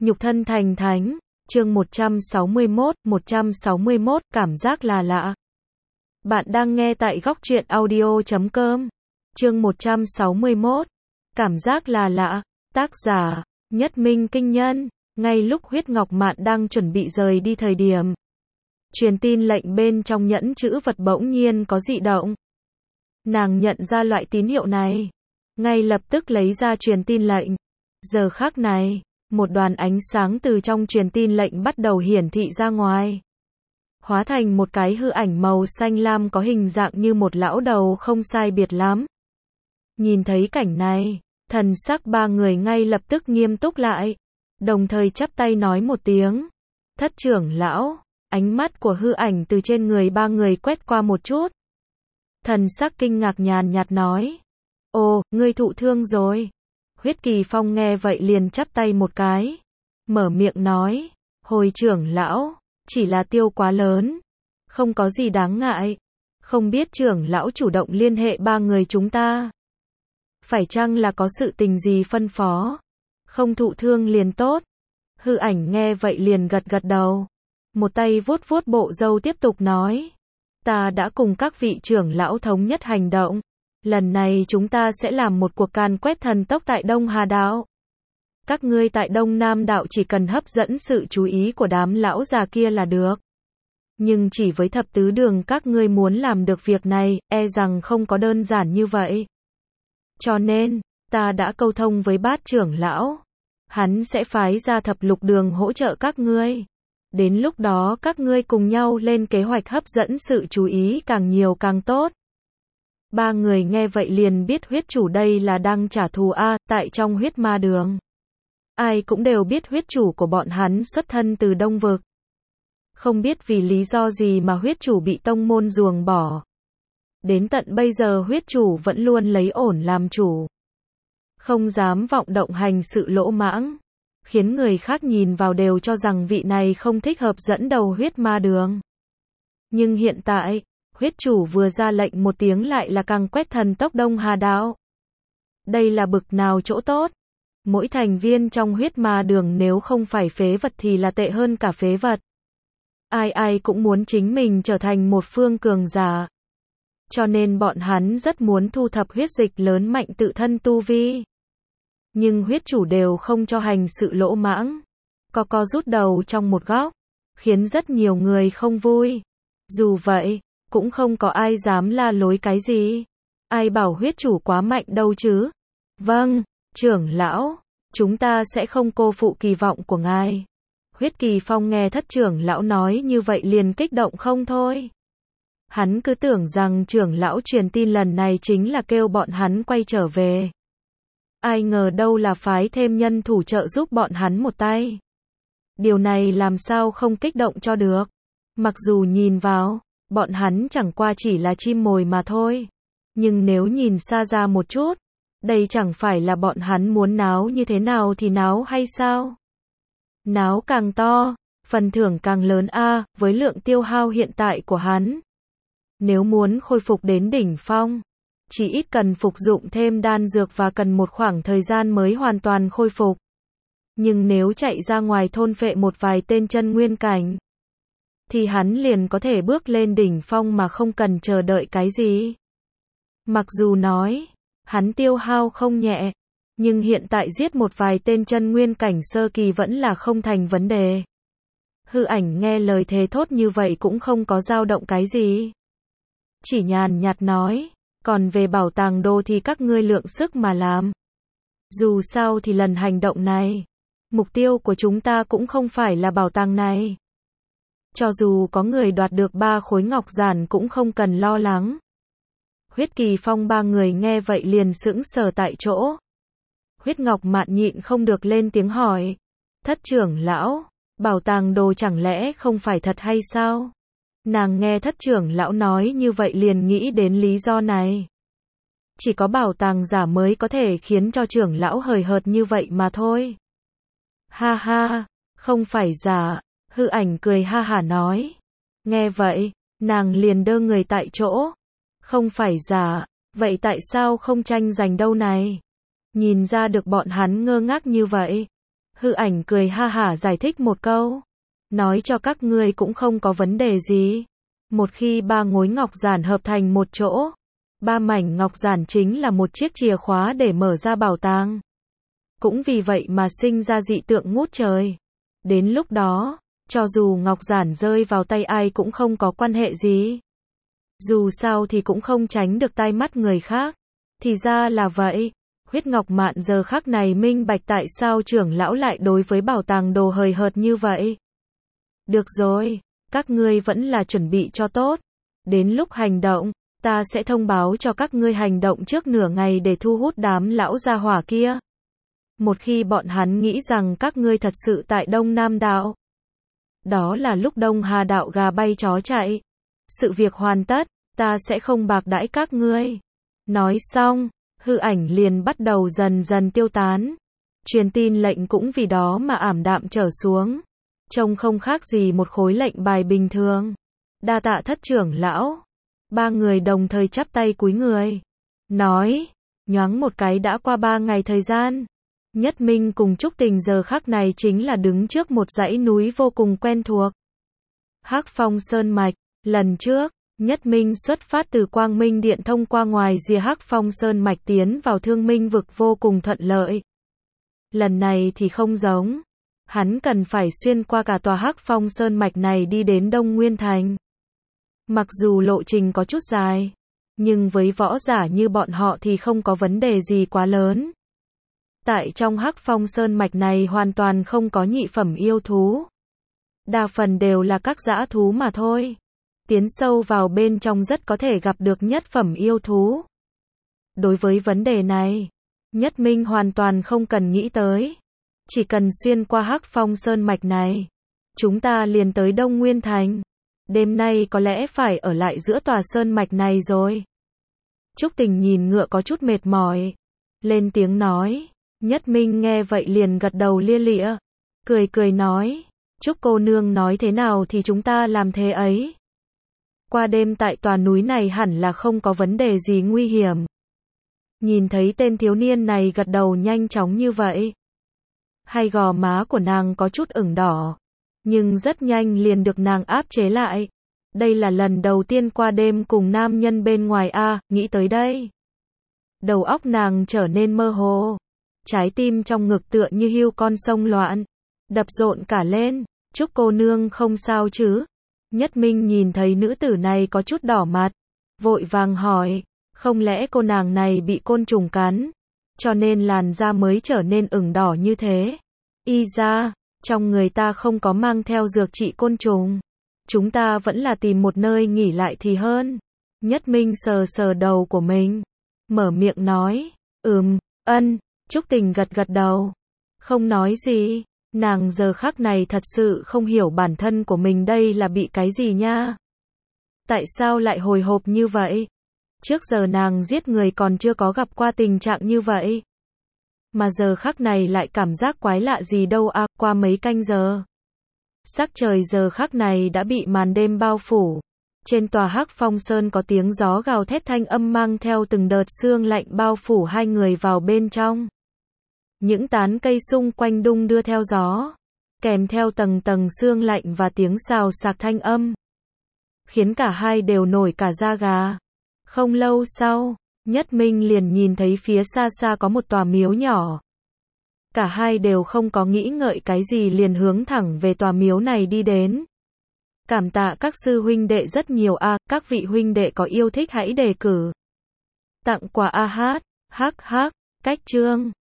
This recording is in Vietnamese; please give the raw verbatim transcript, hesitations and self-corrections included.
Nhục thân thành thánh, chương một trăm sáu mươi mốt, một trăm sáu mươi mốt, cảm giác là lạ. Bạn đang nghe tại góc truyện audio chấm com. Chương một trăm sáu mươi mốt, cảm giác là lạ, tác giả, Nhất Minh Kinh Nhân. Ngay lúc Huyết Ngọc Mạn đang chuẩn bị rời đi thời điểm, truyền tin lệnh bên trong nhẫn chữ vật bỗng nhiên có dị động. Nàng nhận ra loại tín hiệu này, ngay lập tức lấy ra truyền tin lệnh. Giờ khắc này, một đoàn ánh sáng từ trong truyền tin lệnh bắt đầu hiển thị ra ngoài, hóa thành một cái hư ảnh màu xanh lam có hình dạng như một lão đầu không sai biệt lắm. Nhìn thấy cảnh này, thần sắc ba người ngay lập tức nghiêm túc lại, đồng thời chắp tay nói một tiếng, Thất trưởng lão. Ánh mắt của hư ảnh từ trên người ba người quét qua một chút. Thần sắc kinh ngạc nhàn nhạt nói, ồ, ngươi thụ thương rồi. Huyết Kỳ Phong nghe vậy liền chắp tay một cái, mở miệng nói, hồi trưởng lão, chỉ là tiêu quá lớn, không có gì đáng ngại. Không biết trưởng lão chủ động liên hệ ba người chúng ta, phải chăng là có sự tình gì phân phó? Không thụ thương liền tốt. Hư ảnh nghe vậy liền gật gật đầu, một tay vuốt vuốt bộ râu tiếp tục nói, ta đã cùng các vị trưởng lão thống nhất hành động. Lần này chúng ta sẽ làm một cuộc càn quét thần tốc tại Đông Hà Đạo. Các ngươi tại Đông Nam Đạo chỉ cần hấp dẫn sự chú ý của đám lão già kia là được. Nhưng chỉ với thập tứ đường các ngươi muốn làm được việc này, e rằng không có đơn giản như vậy. Cho nên, ta đã câu thông với bát trưởng lão. Hắn sẽ phái ra thập lục đường hỗ trợ các ngươi. Đến lúc đó các ngươi cùng nhau lên kế hoạch hấp dẫn sự chú ý càng nhiều càng tốt. Ba người nghe vậy liền biết huyết chủ đây là đang trả thù a, tại trong huyết ma đường. Ai cũng đều biết huyết chủ của bọn hắn xuất thân từ Đông Vực. Không biết vì lý do gì mà huyết chủ bị tông môn ruồng bỏ. Đến tận bây giờ huyết chủ vẫn luôn lấy ổn làm chủ. Không dám vọng động hành sự lỗ mãng. Khiến người khác nhìn vào đều cho rằng vị này không thích hợp dẫn đầu huyết ma đường. Nhưng hiện tại, huyết chủ vừa ra lệnh một tiếng lại là càng quét thần tốc Đông Hà Đạo. Đây là bực nào chỗ tốt. Mỗi thành viên trong huyết ma đường nếu không phải phế vật thì là tệ hơn cả phế vật. Ai ai cũng muốn chính mình trở thành một phương cường giả. Cho nên bọn hắn rất muốn thu thập huyết dịch lớn mạnh tự thân tu vi. Nhưng huyết chủ đều không cho hành sự lỗ mãng. Co co rút đầu trong một góc, khiến rất nhiều người không vui. Dù vậy, cũng không có ai dám la lối cái gì. Ai bảo huyết chủ quá mạnh đâu chứ? Vâng, trưởng lão, chúng ta sẽ không cô phụ kỳ vọng của ngài. Huyết Kỳ Phong nghe thất trưởng lão nói như vậy liền kích động không thôi. Hắn cứ tưởng rằng trưởng lão truyền tin lần này chính là kêu bọn hắn quay trở về. Ai ngờ đâu là phái thêm nhân thủ trợ giúp bọn hắn một tay. Điều này làm sao không kích động cho được. Mặc dù nhìn vào, bọn hắn chẳng qua chỉ là chim mồi mà thôi. Nhưng nếu nhìn xa ra một chút, đây chẳng phải là bọn hắn muốn náo như thế nào thì náo hay sao? Náo càng to, phần thưởng càng lớn a, với lượng tiêu hao hiện tại của hắn. Nếu muốn khôi phục đến đỉnh phong, chỉ ít cần phục dụng thêm đan dược và cần một khoảng thời gian mới hoàn toàn khôi phục. Nhưng nếu chạy ra ngoài thôn phệ một vài tên chân nguyên cảnh, thì hắn liền có thể bước lên đỉnh phong mà không cần chờ đợi cái gì. Mặc dù nói, hắn tiêu hao không nhẹ, nhưng hiện tại giết một vài tên chân nguyên cảnh sơ kỳ vẫn là không thành vấn đề. Hư ảnh nghe lời thề thốt như vậy cũng không có dao động cái gì. Chỉ nhàn nhạt nói, còn về bảo tàng đồ thì các ngươi lượng sức mà làm. Dù sao thì lần hành động này, mục tiêu của chúng ta cũng không phải là bảo tàng này. Cho dù có người đoạt được ba khối ngọc giản cũng không cần lo lắng. Huyết Kỳ Phong ba người nghe vậy liền sững sờ tại chỗ. Huyết Ngọc Mạn nhịn không được lên tiếng hỏi, thất trưởng lão, bảo tàng đồ chẳng lẽ không phải thật hay sao? Nàng nghe thất trưởng lão nói như vậy liền nghĩ đến lý do này. Chỉ có bảo tàng giả mới có thể khiến cho trưởng lão hời hợt như vậy mà thôi. Ha ha, không phải giả, hư ảnh cười ha hả nói. Nghe vậy, nàng liền đơ người tại chỗ. Không phải giả, vậy tại sao không tranh giành đâu này? Nhìn ra được bọn hắn ngơ ngác như vậy. Hư Ảnh cười ha hả giải thích một câu. Nói cho các ngươi cũng không có vấn đề gì. Một khi ba ngối ngọc giản hợp thành một chỗ, ba mảnh ngọc giản chính là một chiếc chìa khóa để mở ra bảo tàng. Cũng vì vậy mà sinh ra dị tượng ngút trời. Đến lúc đó, cho dù ngọc giản rơi vào tay ai cũng không có quan hệ gì. Dù sao thì cũng không tránh được tai mắt người khác. Thì ra là vậy. Huyết Ngọc Mạn giờ khắc này minh bạch tại sao trưởng lão lại đối với bảo tàng đồ hời hợt như vậy. Được rồi, các ngươi vẫn là chuẩn bị cho tốt. Đến lúc hành động, ta sẽ thông báo cho các ngươi hành động trước nửa ngày để thu hút đám lão gia hỏa kia. Một khi bọn hắn nghĩ rằng các ngươi thật sự tại Đông Nam Đạo, đó là lúc Đông Hà Đạo gà bay chó chạy. Sự việc hoàn tất, ta sẽ không bạc đãi các ngươi. Nói xong, Hư Ảnh liền bắt đầu dần dần tiêu tán. Truyền tin lệnh cũng vì đó mà ảm đạm trở xuống. Trông không khác gì một khối lệnh bài bình thường. Đa tạ thất trưởng lão. Ba người đồng thời chắp tay cúi người. Nói, nhoáng một cái đã qua ba ngày thời gian. Nhất Minh cùng Trúc Tình giờ khắc này chính là đứng trước một dãy núi vô cùng quen thuộc. Hắc Phong Sơn Mạch, lần trước, Nhất Minh xuất phát từ Quang Minh Điện thông qua ngoài rìa Hắc Phong Sơn Mạch tiến vào Thương Minh vực vô cùng thuận lợi. Lần này thì không giống. Hắn cần phải xuyên qua cả tòa Hắc Phong Sơn Mạch này đi đến Đông Nguyên Thành. Mặc dù lộ trình có chút dài, nhưng với võ giả như bọn họ thì không có vấn đề gì quá lớn. Tại trong Hắc Phong Sơn Mạch này hoàn toàn không có nhị phẩm yêu thú. Đa phần đều là các dã thú mà thôi. Tiến sâu vào bên trong rất có thể gặp được nhất phẩm yêu thú. Đối với vấn đề này, Nhất Minh hoàn toàn không cần nghĩ tới. Chỉ cần xuyên qua Hắc Phong Sơn Mạch này, chúng ta liền tới Đông Nguyên Thành. Đêm nay có lẽ phải ở lại giữa tòa sơn mạch này rồi. Trúc Tình nhìn ngựa có chút mệt mỏi, lên tiếng nói. Nhất Minh nghe vậy liền gật đầu lia lịa, cười cười nói, Trúc cô nương nói thế nào thì chúng ta làm thế ấy. Qua đêm tại tòa núi này hẳn là không có vấn đề gì nguy hiểm. Nhìn thấy tên thiếu niên này gật đầu nhanh chóng như vậy, hai gò má của nàng có chút ửng đỏ, nhưng rất nhanh liền được nàng áp chế lại. Đây là lần đầu tiên qua đêm cùng nam nhân bên ngoài a, nghĩ tới đây. Đầu óc nàng trở nên mơ hồ. Trái tim trong ngực tựa như hươu con sông loạn, đập rộn cả lên. Trúc cô nương không sao chứ? Nhất Minh nhìn thấy nữ tử này có chút đỏ mặt, vội vàng hỏi, không lẽ cô nàng này bị côn trùng cắn, cho nên làn da mới trở nên ửng đỏ như thế? Y ra, trong người ta không có mang theo dược trị côn trùng. Chúng ta vẫn là tìm một nơi nghỉ lại thì hơn. Nhất Minh sờ sờ đầu của mình, mở miệng nói, ừm, ân. Trúc Tình gật gật đầu, không nói gì. Nàng giờ khắc này thật sự không hiểu bản thân của mình đây là bị cái gì nha. Tại sao lại hồi hộp như vậy? Trước giờ nàng giết người còn chưa có gặp qua tình trạng như vậy. Mà giờ khắc này lại cảm giác quái lạ gì đâu à, qua mấy canh giờ. Sắc trời giờ khắc này đã bị màn đêm bao phủ. Trên tòa Hắc Phong Sơn có tiếng gió gào thét thanh âm mang theo từng đợt sương lạnh bao phủ hai người vào bên trong. Những tán cây xung quanh đung đưa theo gió, kèm theo tầng tầng sương lạnh và tiếng xào xạc thanh âm, khiến cả hai đều nổi cả da gà. Không lâu sau, Nhất Minh liền nhìn thấy phía xa xa có một tòa miếu nhỏ. Cả hai đều không có nghĩ ngợi cái gì liền hướng thẳng về tòa miếu này đi đến. Cảm tạ các sư huynh đệ rất nhiều a, à, các vị huynh đệ có yêu thích hãy đề cử. Tặng quà a hát, hắc hắc, cách chương.